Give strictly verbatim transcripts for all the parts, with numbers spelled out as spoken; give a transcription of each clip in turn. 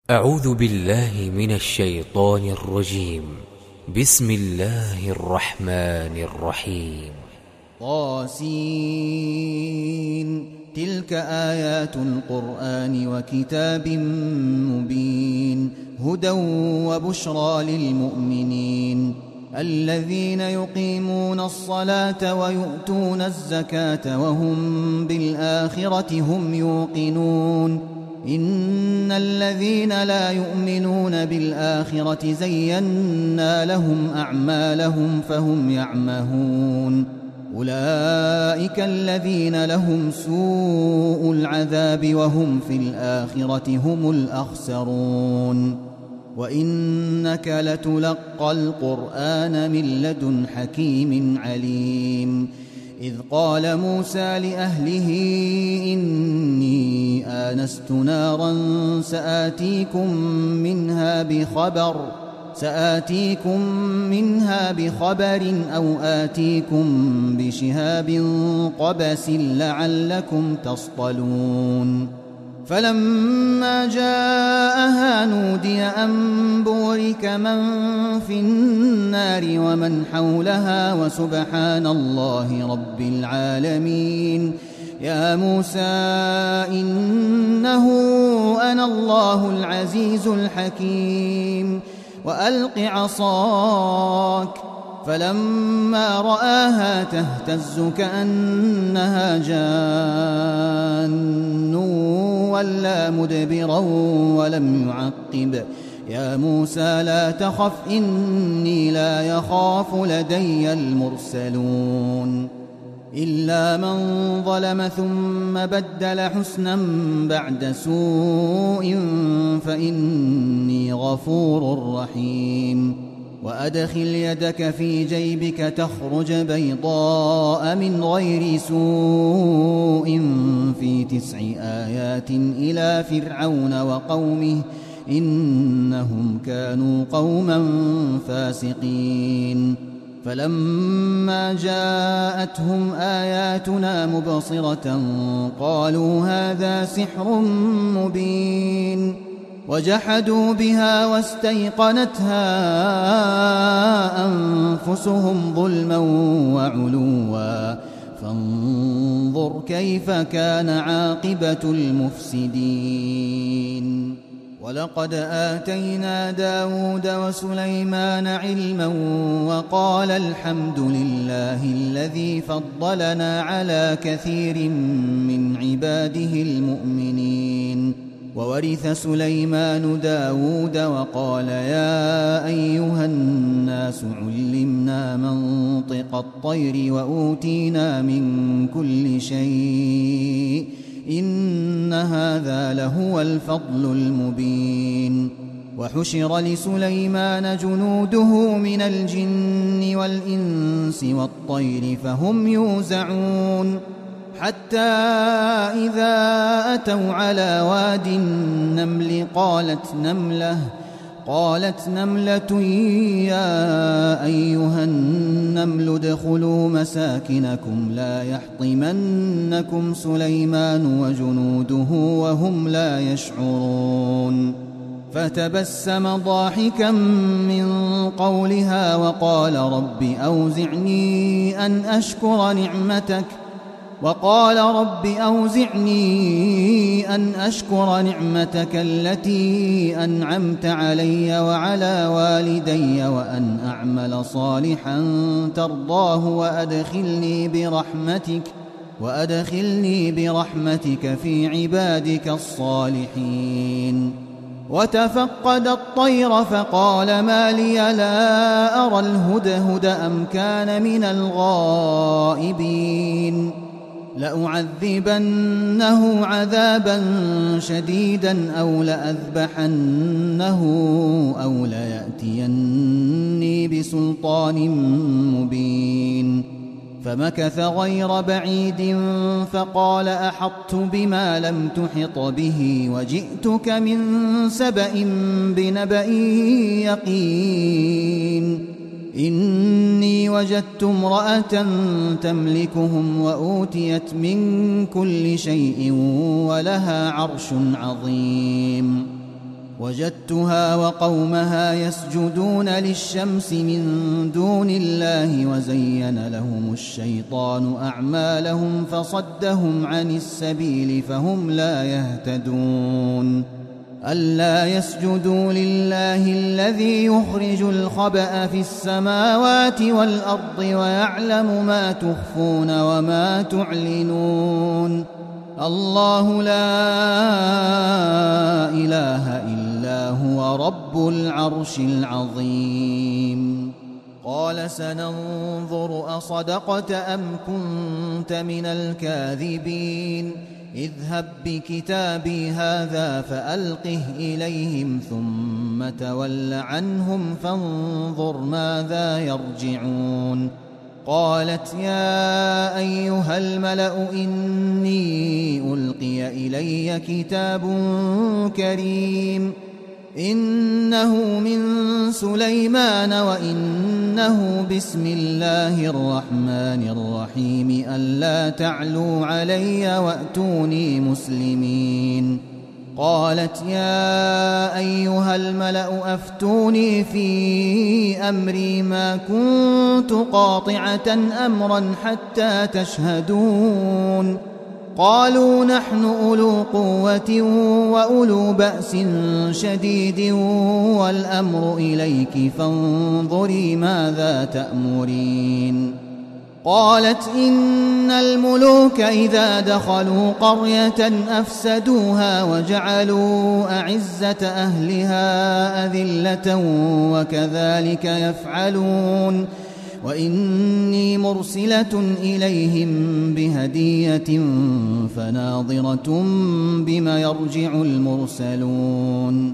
أعوذ بالله من الشيطان الرجيم. بسم الله الرحمن الرحيم. طاسين. تلك آيات القرآن وكتاب مبين، هدى وبشرى للمؤمنين الذين يقيمون الصلاة ويؤتون الزكاة وهم بالآخرة هم يوقنون. إن الذين لا يؤمنون بالآخرة زينا لهم أعمالهم فهم يعمهون. أولئك الذين لهم سوء العذاب وهم في الآخرة هم الأخسرون. وإنك لتلقى القرآن من لدن حكيم عليم. إذ قال موسى لأهله إني آنست نارا سآتيكم منها بخبر سآتيكم منها بخبر أو آتيكم بشهاب قبس لعلكم تصطلون. فلما جاءها نودي أن بورك من في النار ومن حولها وسبحان الله رب العالمين. يا موسى إنه أنا الله العزيز الحكيم. وألق عصاك. فلما رآها تهتز كأنها جان ولا مدبرا ولم يعقب. يا موسى لا تخف إني لا يخاف لدي المرسلون. إلا من ظلم ثم بدل حسنا بعد سوء فإني غفور رحيم. وأدخل يدك في جيبك تخرج بيضاء من غير سوء في تسع آيات إلى فرعون وقومه إنهم كانوا قوما فاسقين. فلما جاءتهم آياتنا مبصرة قالوا هذا سحر مبين. وجحدوا بها واستيقنتها أنفسهم ظلما وعلوا فانظر كيف كان عاقبة المفسدين. ولقد آتينا داود وسليمان علما وقال الحمد لله الذي فضلنا على كثير من عباده المؤمنين. وورث سليمان داود وقال يا أيها الناس علمنا منطق الطير وأوتينا من كل شيء إن هذا لهو الفضل المبين. وحشر لسليمان جنوده من الجن والإنس والطير فهم يوزعون. حتى إذا أتوا على واد النمل قالت نملة قالت نملة يا أيها النمل ادخلوا مساكنكم لا يحطمنكم سليمان وجنوده وهم لا يشعرون. فتبسم ضاحكا من قولها وقال رب أوزعني أن أشكر نعمتك وقال رب أوزعني أن أشكر نعمتك التي أنعمت علي وعلى والدي وأن أعمل صالحا ترضاه وأدخلني برحمتك وأدخلني برحمتك في عبادك الصالحين. وتفقد الطير فقال ما لي لا أرى الهدهد أم كان من الغائبين. لأعذبنه عذابا شديدا أو لأذبحنه أو ليأتيني بسلطان مبين. فمكث غير بعيد فقال أحطت بما لم تحط به وجئتك من سبأ بنبأ يقين. إني وجدت امرأة تملكهم وأوتيت من كل شيء ولها عرش عظيم. وجدتها وقومها يسجدون للشمس من دون الله وزين لهم الشيطان أعمالهم فصدهم عن السبيل فهم لا يهتدون ألا يسجدوا لله الذي يخرج الخبأ في السماوات والأرض ويعلم ما تخفون وما تعلنون الله لا إله إلا هو رب العرش العظيم قال سننظر أصدقت أم كنت من الكاذبين اذهب بكتابي هذا فألقه إليهم ثم تول عنهم فانظر ماذا يرجعون قالت يا أيها الملأ إني ألقي إلي كتاب كريم إنه من سليمان وإنه بسم الله الرحمن الرحيم ألا تعلوا علي وأتوني مسلمين قالت يا أيها الملأ أفتوني في أمري ما كنت قاطعة أمرا حتى تشهدون قالوا نحن أولو قوة وأولو بأس شديد والأمر إليك فانظري ماذا تأمرين قالت إن الملوك إذا دخلوا قرية أفسدوها وجعلوا أعزة أهلها أذلة وكذلك يفعلون وإني مرسلة إليهم بهدية فناظرة بما يرجع المرسلون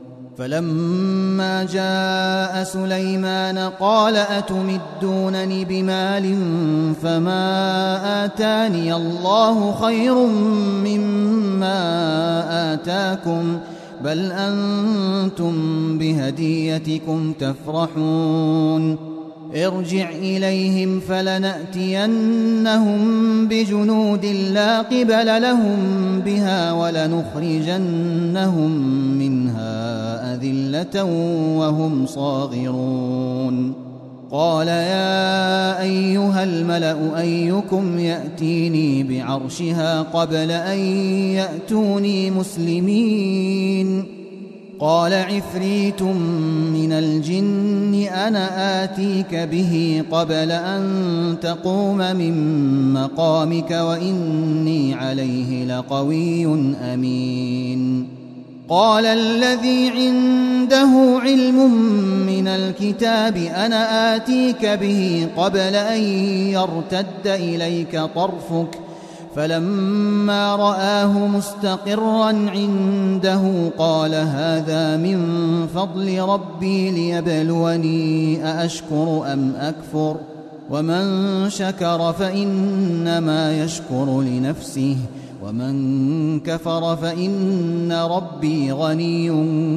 فلما جاء سليمان قال أتمدونني بمال فما آتاني الله خير مما آتاكم بل أنتم بهديتكم تفرحون ارجع إليهم فلنأتينهم بجنود لا قبل لهم بها ولنخرجنهم منها أذلة وهم صاغرون قال يا أيها الملأ أيكم يأتيني بعرشها قبل أن يأتوني مسلمين قال عفريت من الجن أنا آتيك به قبل أن تقوم من مقامك وإني عليه لقوي أمين قال الذي عنده علم من الكتاب أنا آتيك به قبل أن يرتد إليك طرفك فلما رآه مستقرا عنده قال هذا من فضل ربي ليبلوني أأشكر أم أكفر ومن شكر فإنما يشكر لنفسه ومن كفر فإن ربي غني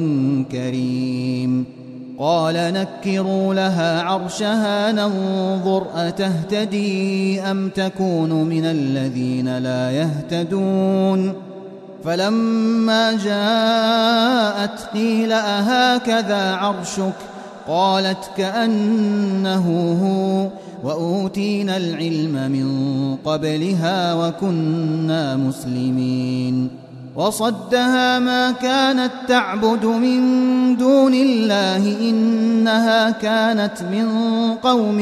كريم قال نكروا لها عرشها ننظر أتهتدي أم تكون من الذين لا يهتدون فلما جاءت قيل أهكذا عرشك قالت كأنه هو وأوتينا العلم من قبلها وكنا مسلمين وصدها ما كانت تعبد من دون الله إنها كانت من قوم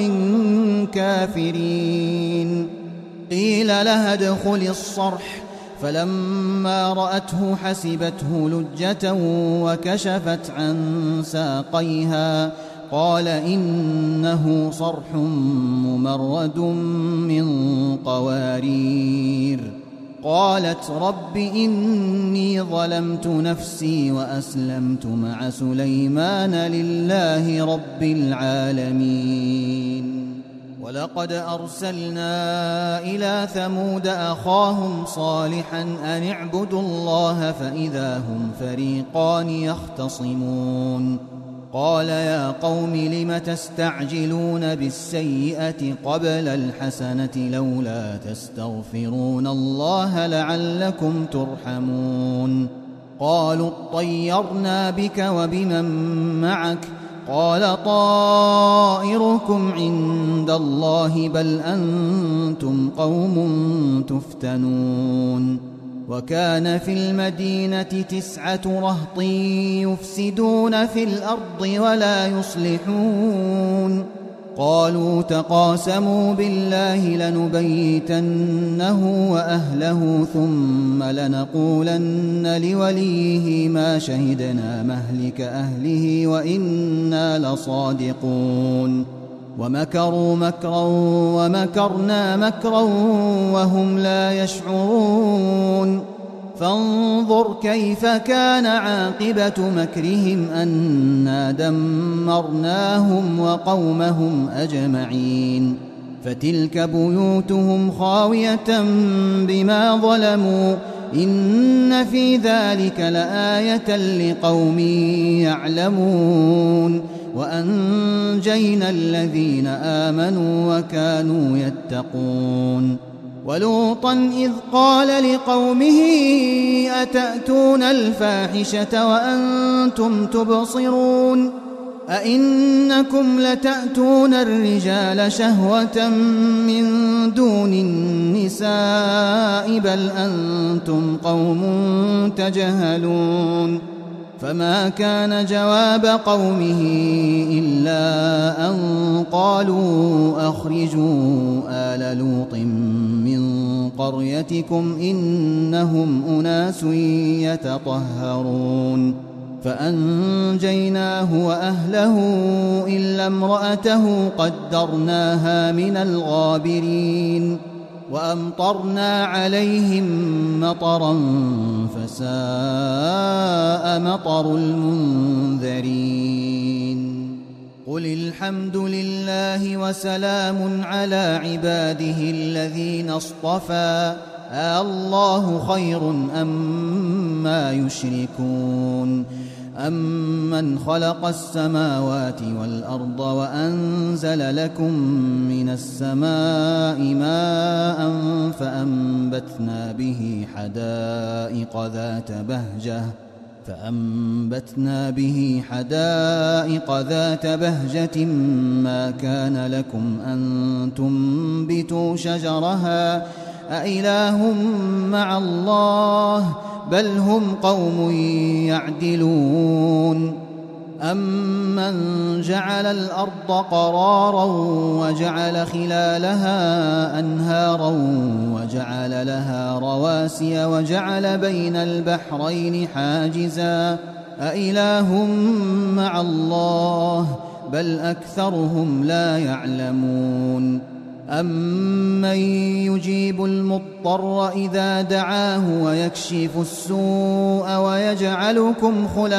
كافرين قيل لها ادخل الصرح فلما رأته حسبته لجة وكشفت عن ساقيها قال إنه صرح ممرد من قوارير قالت رب إني ظلمت نفسي وأسلمت مع سليمان لله رب العالمين ولقد أرسلنا إلى ثمود أخاهم صالحا أن اعبدوا الله فإذا هم فريقان يختصمون قال يا قوم لم تستعجلون بالسيئة قبل الحسنة لولا تستغفرون الله لعلكم ترحمون قالوا اطيرنا بك وبمن معك قال طائركم عند الله بل أنتم قوم تفتنون وكان في المدينة تسعة رهط يفسدون في الأرض ولا يصلحون قالوا تقاسموا بالله لنبيتنه وأهله ثم لنقولن لوليه ما شهدنا مهلك أهله وإنا لصادقون ومكروا مكرا ومكرنا مكرا وهم لا يشعرون فانظر كيف كان عاقبة مكرهم أنا دمرناهم وقومهم أجمعين فتلك بيوتهم خاوية بما ظلموا إن في ذلك لآية لقوم يعلمون وأنجينا الذين آمنوا وكانوا يتقون ولوطا إذ قال لقومه أتأتون الفاحشة وأنتم تبصرون أئنكم لتأتون الرجال شهوة من دون النساء بل أنتم قوم تجهلون فما كان جواب قومه إلا أن قالوا أخرجوا آل لوط من قريتكم إنهم أناس يتطهرون فأنجيناه وأهله إلا امرأته قدرناها من الغابرين وأمطرنا عليهم مطرا فساء مطر المنذرين قل الحمد لله وسلام على عباده الذين اصطفى الله خير أما يشركون أمن خلق السماوات والأرض وأنزل لكم من السماء ماء فأنبتنا به حدائق ذات بهجة فأنبتنا به حدائق ذات بهجة ما كان لكم أن تنبتوا شجرها أإله مع الله بل هم قوم يعدلون أمن جعل الأرض قرارا وجعل خلالها أنهارا وجعل لها رواسي وجعل بين البحرين حاجزا أإله مع الله بل أكثرهم لا يعلمون أمن يجيب المضطر إذا دعاه ويكشف السوء ويجعلكم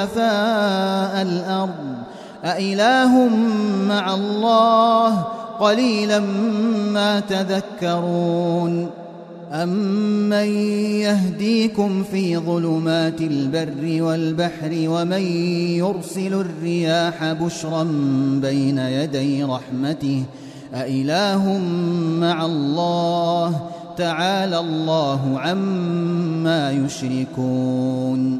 خلفاء الأرض أإله مع الله قليلا ما تذكرون أمن يهديكم في ظلمات البر والبحر ومن يرسل الرياح بشرا بين يدي رحمته أإله مع الله تعالى الله عما يشركون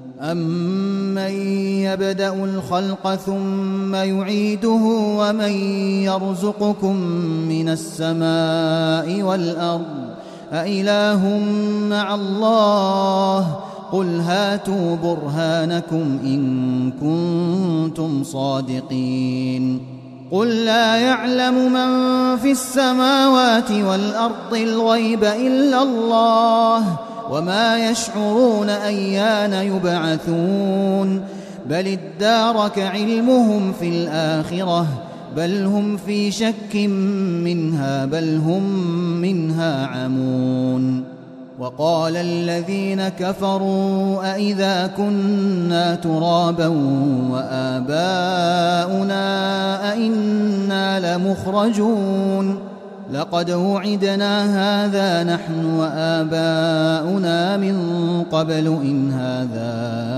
أمن يبدأ الخلق ثم يعيده ومن يرزقكم من السماء والأرض أإله مع الله قل هاتوا برهانكم إن كنتم صادقين قل لا يعلم من في السماوات والأرض الغيب إلا الله وما يشعرون أيان يبعثون بل ادارك علمهم في الآخرة بل هم في شك منها بل هم منها عمون وقال الذين كفروا أئذا كنا ترابا وآباؤنا أئنا لمخرجون لقد وعدنا هذا نحن وآباؤنا من قبل إن هذا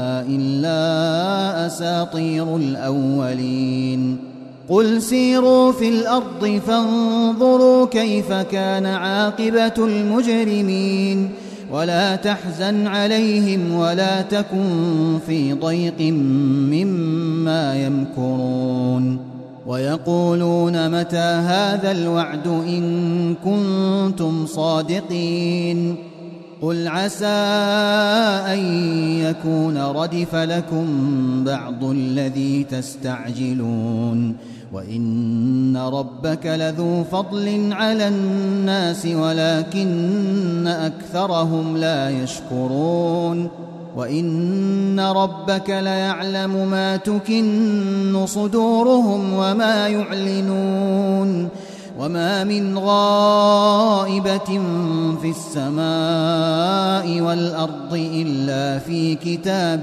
إلا أساطير الأولين قل سيروا في الأرض فانظروا كيف كان عاقبة المجرمين ولا تحزن عليهم ولا تكن في ضيق مما يمكرون ويقولون متى هذا الوعد إن كنتم صادقين قل عسى أن يكون ردف لكم بعض الذي تستعجلون وإن ربك لذو فضل على الناس ولكن أكثرهم لا يشكرون وإن ربك ليعلم ما تكن صدورهم وما يعلنون وما من غائبة في السماء والأرض إلا في كتاب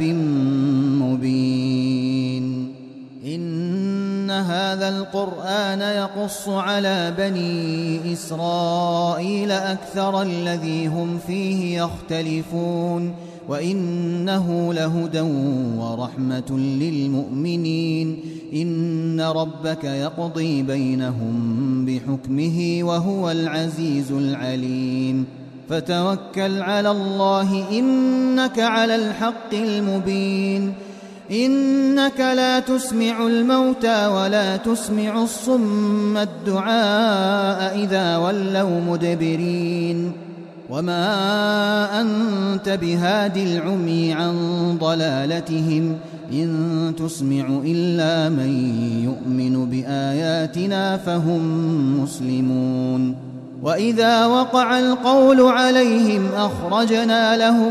مبين إن هذا القرآن يقص على بني إسرائيل أكثر الذي هم فيه يختلفون وإنه لهدى ورحمة للمؤمنين إن ربك يقضي بينهم بحكمه وهو العزيز العليم فتوكل على الله إنك على الحق المبين إنك لا تسمع الموتى ولا تسمع الصم الدعاء إذا ولوا مدبرين وما أنت بهاد العمي عن ضلالتهم إن تسمع إلا من يؤمن بآياتنا فهم مسلمون وإذا وقع القول عليهم أخرجنا لهم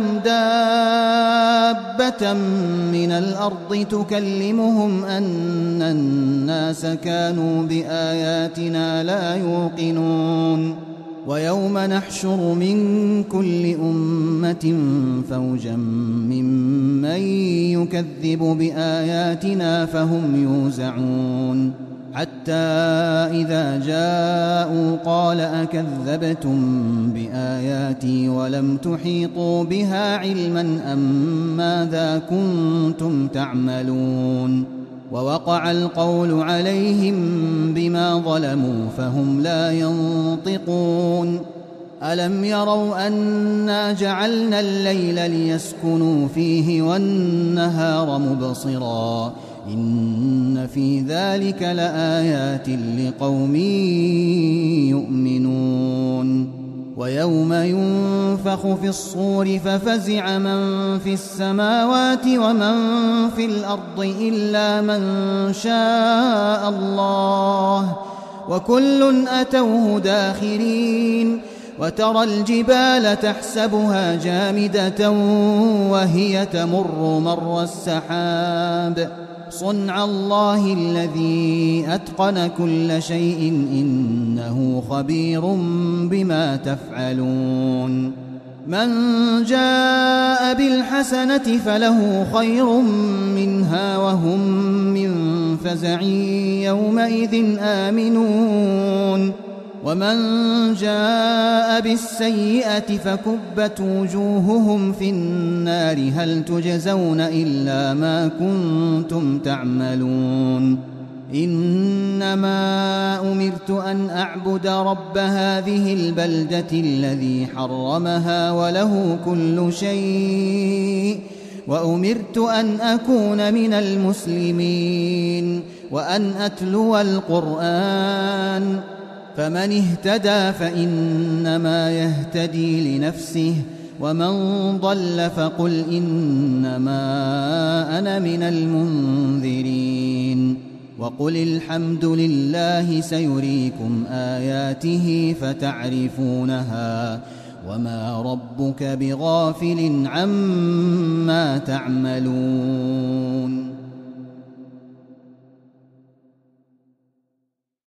دابة من الأرض تكلمهم أن الناس كانوا بآياتنا لا يوقنون ويوم نحشر من كل أمة فوجا ممن يكذب بآياتنا فهم يوزعون حتى إذا جاءوا قال أكذبتم بآياتي ولم تحيطوا بها علما أم ماذا كنتم تعملون ووقع القول عليهم بما ظلموا فهم لا ينطقون ألم يروا أنا جعلنا الليل ليسكنوا فيه والنهار مبصرا إن في ذلك لآيات لقوم يؤمنون ويوم ينفخ في الصور ففزع من في السماوات ومن في الأرض إلا من شاء الله وكل أتوه داخرين وترى الجبال تحسبها جامدة وهي تمر مر السحاب صنع الله الذي أتقن كل شيء إنه خبير بما تفعلون من جاء بالحسنة فله خير منها وهم من فزع يومئذ آمنون ومن جاء بالسيئة فكبت وجوههم في النار هل تجزون إلا ما كنتم تعملون إنما أمرت أن أعبد رب هذه البلدة الذي حرمها وله كل شيء وأمرت أن أكون من المسلمين وأن أتلو القرآن فمن اهتدى فإنما يهتدي لنفسه ومن ضل فقل إنما أنا من المنذرين وقل الحمد لله سيريكم آياته فتعرفونها وما ربك بغافل عما تعملون